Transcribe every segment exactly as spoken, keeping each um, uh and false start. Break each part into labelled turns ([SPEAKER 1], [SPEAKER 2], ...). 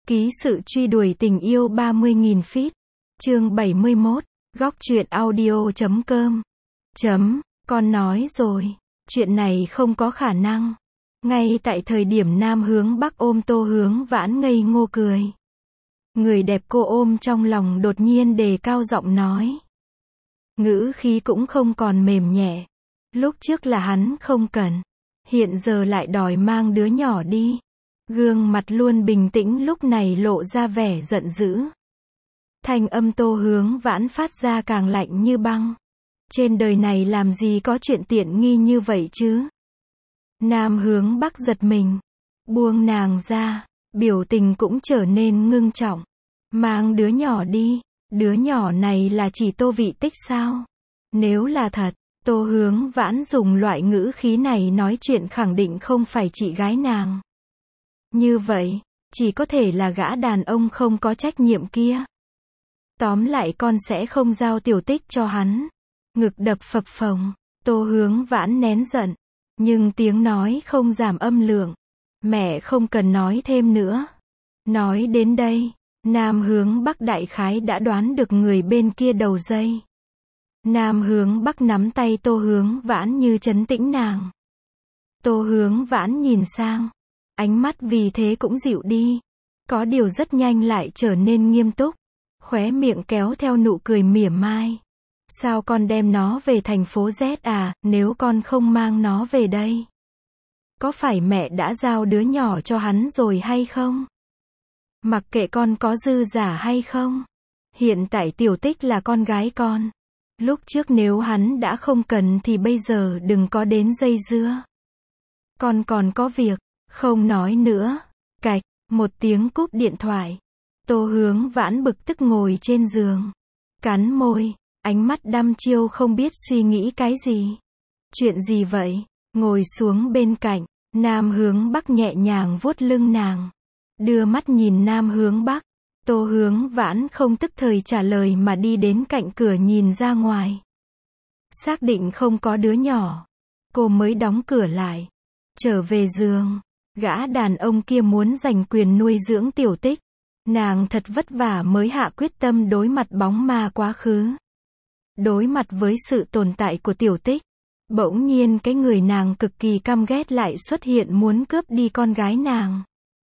[SPEAKER 1] Ký sự truy đuổi tình yêu ba mươi nghìn feet. Chương bảy mươi mốt. Góc truyện audio chấm com. Chấm, con nói rồi, chuyện này không có khả năng. Ngay tại thời điểm Nam Hướng Bắc ôm Tô Hướng Vãn ngây ngô cười. Người đẹp cô ôm trong lòng đột nhiên đề cao giọng nói. Ngữ khí cũng không còn mềm nhẹ. Lúc trước là hắn không cần, hiện giờ lại đòi mang đứa nhỏ đi. Gương mặt luôn bình tĩnh lúc này lộ ra vẻ giận dữ. Thanh âm Tô Hướng Vãn phát ra càng lạnh như băng. Trên đời này làm gì có chuyện tiện nghi như vậy chứ? Nam Hướng Bắc giật mình, buông nàng ra, biểu tình cũng trở nên ngưng trọng. Mang đứa nhỏ đi, đứa nhỏ này là chỉ Tô Vị Tích sao? Nếu là thật, Tô Hướng Vãn dùng loại ngữ khí này nói chuyện khẳng định không phải chị gái nàng. Như vậy, chỉ có thể là gã đàn ông không có trách nhiệm kia. Tóm lại con sẽ không giao Tiểu Tích cho hắn. Ngực đập phập phồng, Tô Hướng Vãn nén giận, nhưng tiếng nói không giảm âm lượng. Mẹ không cần nói thêm nữa. Nói đến đây, Nam Hướng Bắc đại khái đã đoán được người bên kia đầu dây. Nam Hướng Bắc nắm tay Tô Hướng Vãn như trấn tĩnh nàng. Tô Hướng Vãn nhìn sang, ánh mắt vì thế cũng dịu đi. Có điều rất nhanh lại trở nên nghiêm túc. Khóe miệng kéo theo nụ cười mỉa mai. Sao con đem nó về thành phố Z à, nếu con không mang nó về đây? Có phải mẹ đã giao đứa nhỏ cho hắn rồi hay không? Mặc kệ con có dư giả hay không. Hiện tại Tiểu Tích là con gái con. Lúc trước nếu hắn đã không cần thì bây giờ đừng có đến dây dưa. Con còn có việc, không nói nữa. Cạch, một tiếng cúp điện thoại. Tô Hướng Vãn bực tức ngồi trên giường. Cắn môi, ánh mắt đăm chiêu không biết suy nghĩ cái gì. Chuyện gì vậy? Ngồi xuống bên cạnh, Nam Hướng Bắc nhẹ nhàng vuốt lưng nàng. Đưa mắt nhìn Nam Hướng Bắc. Tô Hướng Vãn không tức thời trả lời mà đi đến cạnh cửa nhìn ra ngoài. Xác định không có đứa nhỏ, cô mới đóng cửa lại. Trở về giường, gã đàn ông kia muốn giành quyền nuôi dưỡng Tiểu Tích. Nàng thật vất vả mới hạ quyết tâm đối mặt bóng ma quá khứ. Đối mặt với sự tồn tại của Tiểu Tích. Bỗng nhiên cái người nàng cực kỳ căm ghét lại xuất hiện muốn cướp đi con gái nàng.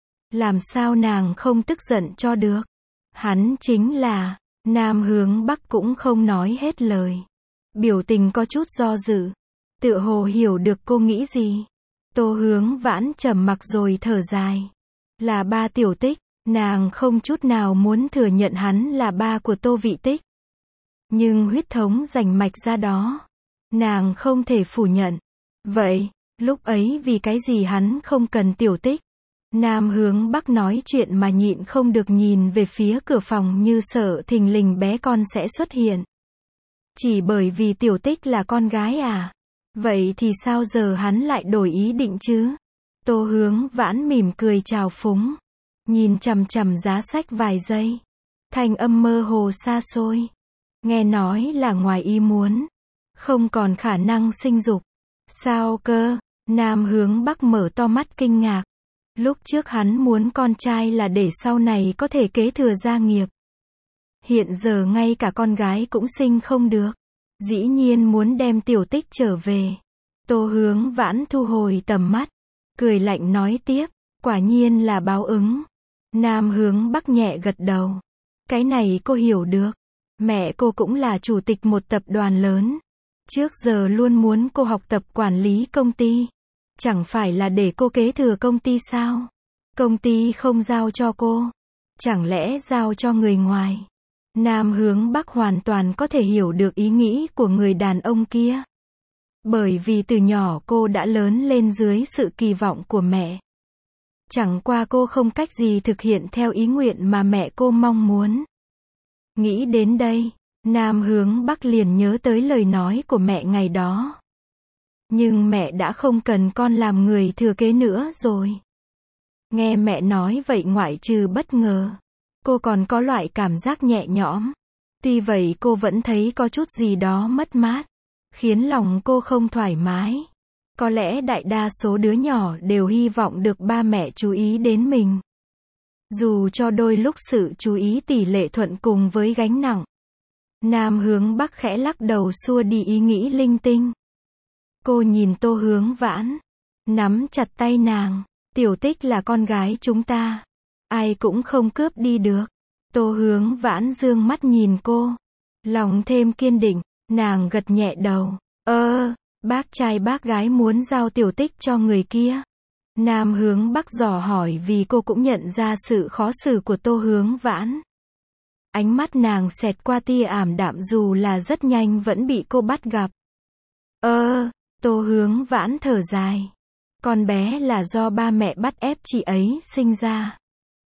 [SPEAKER 1] Làm sao nàng không tức giận cho được? Hắn chính là, Nam Hướng Bắc cũng không nói hết lời. Biểu tình có chút do dự. Tựa hồ hiểu được cô nghĩ gì. Tô Hướng Vãn trầm mặc rồi thở dài. Là ba Tiểu Tích, nàng không chút nào muốn thừa nhận hắn là ba của Tô Vị Tích. Nhưng huyết thống rành mạch ra đó, nàng không thể phủ nhận. Vậy, lúc ấy vì cái gì hắn không cần Tiểu Tích? Nam Hướng Bắc nói chuyện mà nhịn không được nhìn về phía cửa phòng như sợ thình lình bé con sẽ xuất hiện. Chỉ bởi vì Tiểu Tích là con gái à? Vậy thì sao giờ hắn lại đổi ý định chứ? Tô Hướng Vãn mỉm cười chào phúng. Nhìn chằm chằm giá sách vài giây. Thanh âm mơ hồ xa xôi. Nghe nói là ngoài ý muốn. Không còn khả năng sinh dục. Sao cơ? Nam Hướng Bắc mở to mắt kinh ngạc. Lúc trước hắn muốn con trai là để sau này có thể kế thừa gia nghiệp. Hiện giờ ngay cả con gái cũng sinh không được. Dĩ nhiên muốn đem Tiểu Tích trở về. Tô Hướng Vãn thu hồi tầm mắt. Cười lạnh nói tiếp. Quả nhiên là báo ứng. Nam Hướng Bắc nhẹ gật đầu. Cái này cô hiểu được. Mẹ cô cũng là chủ tịch một tập đoàn lớn. Trước giờ luôn muốn cô học tập quản lý công ty. Chẳng phải là để cô kế thừa công ty sao? Công ty không giao cho cô. Chẳng lẽ giao cho người ngoài? Nam Hướng Bắc hoàn toàn có thể hiểu được ý nghĩ của người đàn ông kia. Bởi vì từ nhỏ cô đã lớn lên dưới sự kỳ vọng của mẹ. Chẳng qua cô không cách gì thực hiện theo ý nguyện mà mẹ cô mong muốn. Nghĩ đến đây, Nam Hướng Bắc liền nhớ tới lời nói của mẹ ngày đó. Nhưng mẹ đã không cần con làm người thừa kế nữa rồi. Nghe mẹ nói vậy ngoại trừ bất ngờ, cô còn có loại cảm giác nhẹ nhõm. Tuy vậy cô vẫn thấy có chút gì đó mất mát, khiến lòng cô không thoải mái. Có lẽ đại đa số đứa nhỏ đều hy vọng được ba mẹ chú ý đến mình. Dù cho đôi lúc sự chú ý tỷ lệ thuận cùng với gánh nặng. Nam Hướng Bắc khẽ lắc đầu xua đi ý nghĩ linh tinh. Cô nhìn Tô Hướng Vãn, nắm chặt tay nàng. Tiểu Tích là con gái chúng ta, ai cũng không cướp đi được. Tô Hướng Vãn dương mắt nhìn cô, lòng thêm kiên định, nàng gật nhẹ đầu. Ơ, bác trai bác gái muốn giao Tiểu Tích cho người kia. Nam Hướng Bắc dò hỏi vì cô cũng nhận ra sự khó xử của Tô Hướng Vãn. Ánh mắt nàng xẹt qua tia ảm đạm dù là rất nhanh vẫn bị cô bắt gặp. Ơ, Tô Hướng Vãn thở dài. Con bé là do ba mẹ bắt ép chị ấy sinh ra.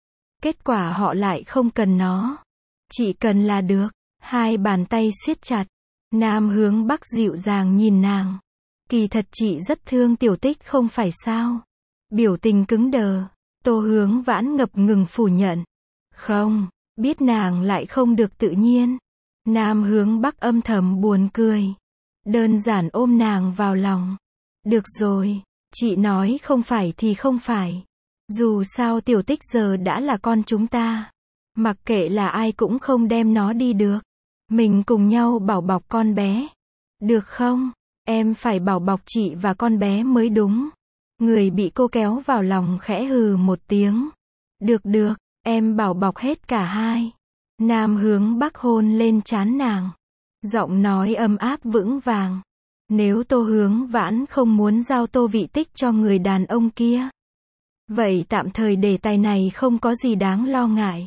[SPEAKER 1] Kết quả họ lại không cần nó. Chị cần là được. Hai bàn tay siết chặt. Nam Hướng Bắc dịu dàng nhìn nàng. Kỳ thật chị rất thương Tiểu Tích không phải sao? Biểu tình cứng đờ. Tô Hướng Vãn ngập ngừng phủ nhận. Không, biết nàng lại không được tự nhiên. Nam Hướng Bắc âm thầm buồn cười. Đơn giản ôm nàng vào lòng. Được rồi, chị nói không phải thì không phải. Dù sao Tiểu Tích giờ đã là con chúng ta. Mặc kệ là ai cũng không đem nó đi được. Mình cùng nhau bảo bọc con bé. Được không? Em phải bảo bọc chị và con bé mới đúng. Người bị cô kéo vào lòng khẽ hừ một tiếng. Được được, em bảo bọc hết cả hai. Nam Hướng Bắc hôn lên trán nàng. Giọng nói ấm áp vững vàng. Nếu Tô Hướng Vãn không muốn giao Tô Vị Tích cho người đàn ông kia, vậy tạm thời đề tài này không có gì đáng lo ngại.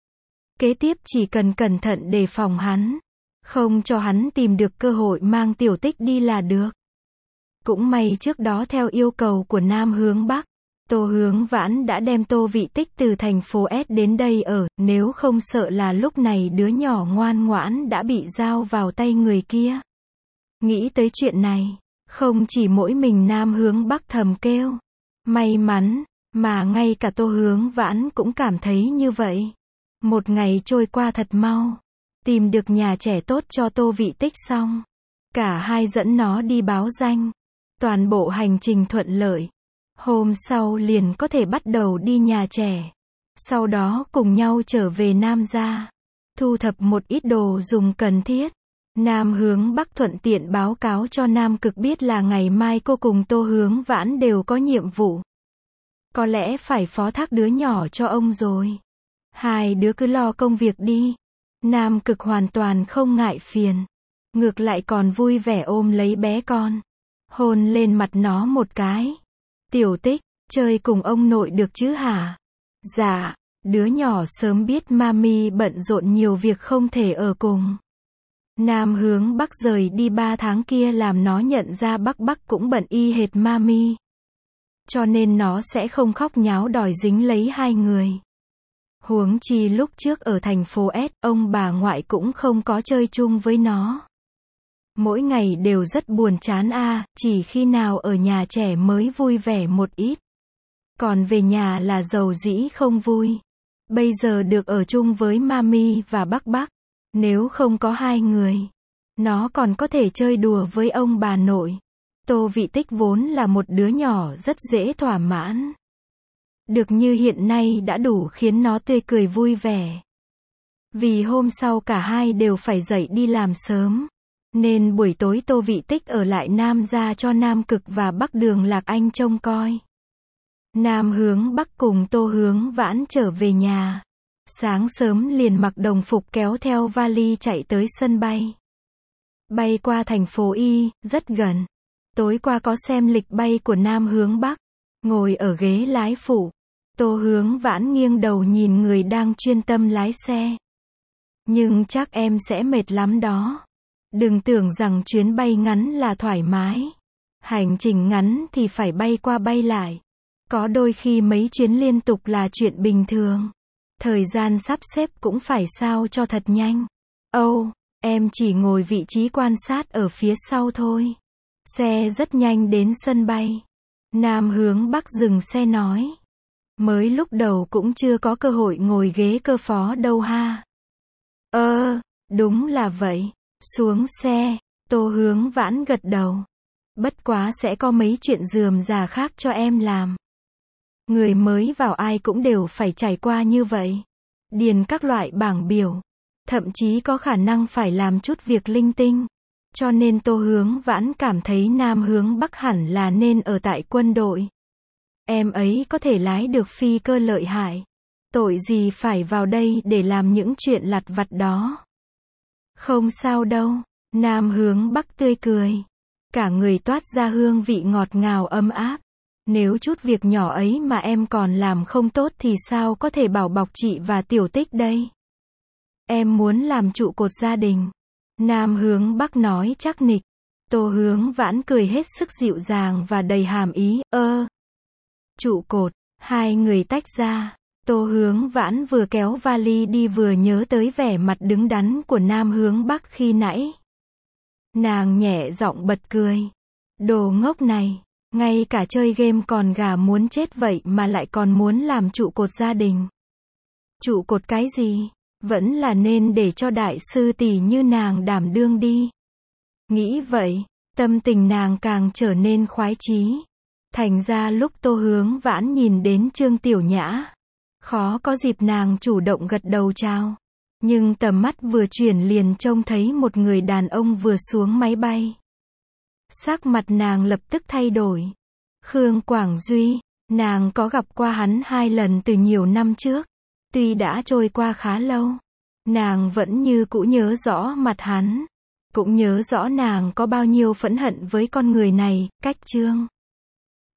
[SPEAKER 1] Kế tiếp chỉ cần cẩn thận đề phòng hắn, không cho hắn tìm được cơ hội mang Tiểu Tích đi là được. Cũng may trước đó theo yêu cầu của Nam Hướng Bắc, Tô Hướng Vãn đã đem Tô Vị Tích từ thành phố S đến đây ở, nếu không sợ là lúc này đứa nhỏ ngoan ngoãn đã bị giao vào tay người kia. Nghĩ tới chuyện này, không chỉ mỗi mình Nam Hướng Bắc thầm kêu may mắn, mà ngay cả Tô Hướng Vãn cũng cảm thấy như vậy. Một ngày trôi qua thật mau, tìm được nhà trẻ tốt cho Tô Vị Tích xong, cả hai dẫn nó đi báo danh. Toàn bộ hành trình thuận lợi. Hôm sau liền có thể bắt đầu đi nhà trẻ. Sau đó cùng nhau trở về Nam gia, thu thập một ít đồ dùng cần thiết. Nam Hướng Bắc thuận tiện báo cáo cho Nam Cực biết là ngày mai cô cùng Tô Hướng Vãn đều có nhiệm vụ. Có lẽ phải phó thác đứa nhỏ cho ông rồi. Hai đứa cứ lo công việc đi. Nam Cực hoàn toàn không ngại phiền. Ngược lại còn vui vẻ ôm lấy bé con. Hôn lên mặt nó một cái. Tiểu Tích, chơi cùng ông nội được chứ hả? Dạ, đứa nhỏ sớm biết mami bận rộn nhiều việc không thể ở cùng. Nam Hướng Bắc rời đi ba tháng kia làm nó nhận ra Bắc Bắc cũng bận y hệt mami. Cho nên nó sẽ không khóc nháo đòi dính lấy hai người. Huống chi lúc trước ở thành phố S, ông bà ngoại cũng không có chơi chung với nó. Mỗi ngày đều rất buồn chán a, à, chỉ khi nào ở nhà trẻ mới vui vẻ một ít. Còn về nhà là dầu dĩ không vui. Bây giờ được ở chung với mami và Bắc Bắc. Nếu không có hai người, nó còn có thể chơi đùa với ông bà nội. Tô Vị Tích vốn là một đứa nhỏ rất dễ thỏa mãn. Được như hiện nay đã đủ khiến nó tươi cười vui vẻ. Vì hôm sau cả hai đều phải dậy đi làm sớm. Nên buổi tối Tô Vị Tích ở lại Nam gia cho Nam Cực và Bắc Đường Lạc Anh trông coi. Nam Hướng Bắc cùng Tô Hướng Vãn trở về nhà. Sáng sớm liền mặc đồng phục kéo theo vali chạy tới sân bay. Bay qua thành phố Y, rất gần. Tối qua có xem lịch bay của Nam Hướng Bắc. Ngồi ở ghế lái phụ. Tô Hướng Vãn nghiêng đầu nhìn người đang chuyên tâm lái xe. Nhưng chắc em sẽ mệt lắm đó. Đừng tưởng rằng chuyến bay ngắn là thoải mái. Hành trình ngắn thì phải bay qua bay lại. Có đôi khi mấy chuyến liên tục là chuyện bình thường. Thời gian sắp xếp cũng phải sao cho thật nhanh. Âu, oh, em chỉ ngồi vị trí quan sát ở phía sau thôi. Xe rất nhanh đến sân bay. Nam Hướng Bắc dừng xe nói. Mới lúc đầu cũng chưa có cơ hội ngồi ghế cơ phó đâu ha. Ơ, đúng là vậy. Xuống xe, Tô Hướng Vãn gật đầu. Bất quá sẽ có mấy chuyện rườm rà khác cho em làm. Người mới vào ai cũng đều phải trải qua như vậy. Điền các loại bảng biểu. Thậm chí có khả năng phải làm chút việc linh tinh. Cho nên Tô Hướng Vãn cảm thấy Nam Hướng Bắc hẳn là nên ở tại quân đội. Em ấy có thể lái được phi cơ lợi hại. Tội gì phải vào đây để làm những chuyện lặt vặt đó. Không sao đâu. Nam Hướng Bắc tươi cười. Cả người toát ra hương vị ngọt ngào ấm áp. Nếu chút việc nhỏ ấy mà em còn làm không tốt thì sao có thể bảo bọc chị và Tiểu Tích đây? Em muốn làm trụ cột gia đình. Nam Hướng Bắc nói chắc nịch. Tô Hướng Vãn cười hết sức dịu dàng và đầy hàm ý, ơ. Trụ cột, hai người tách ra. Tô Hướng Vãn vừa kéo vali đi vừa nhớ tới vẻ mặt đứng đắn của Nam Hướng Bắc khi nãy. Nàng nhẹ giọng bật cười. Đồ ngốc này, ngay cả chơi game còn gà muốn chết vậy mà lại còn muốn làm trụ cột gia đình. Trụ cột cái gì? Vẫn là nên để cho đại sư tỷ như nàng đảm đương đi. Nghĩ vậy, tâm tình nàng càng trở nên khoái chí. Thành ra lúc Tô Hướng Vãn nhìn đến Trương Tiểu Nhã, khó có dịp nàng chủ động gật đầu chào. Nhưng tầm mắt vừa chuyển liền trông thấy một người đàn ông vừa xuống máy bay. Sắc mặt nàng lập tức thay đổi. Khương Quảng Duy, nàng có gặp qua hắn hai lần từ nhiều năm trước. Tuy đã trôi qua khá lâu, nàng vẫn như cũ nhớ rõ mặt hắn. Cũng nhớ rõ nàng có bao nhiêu phẫn hận với con người này, cách Trương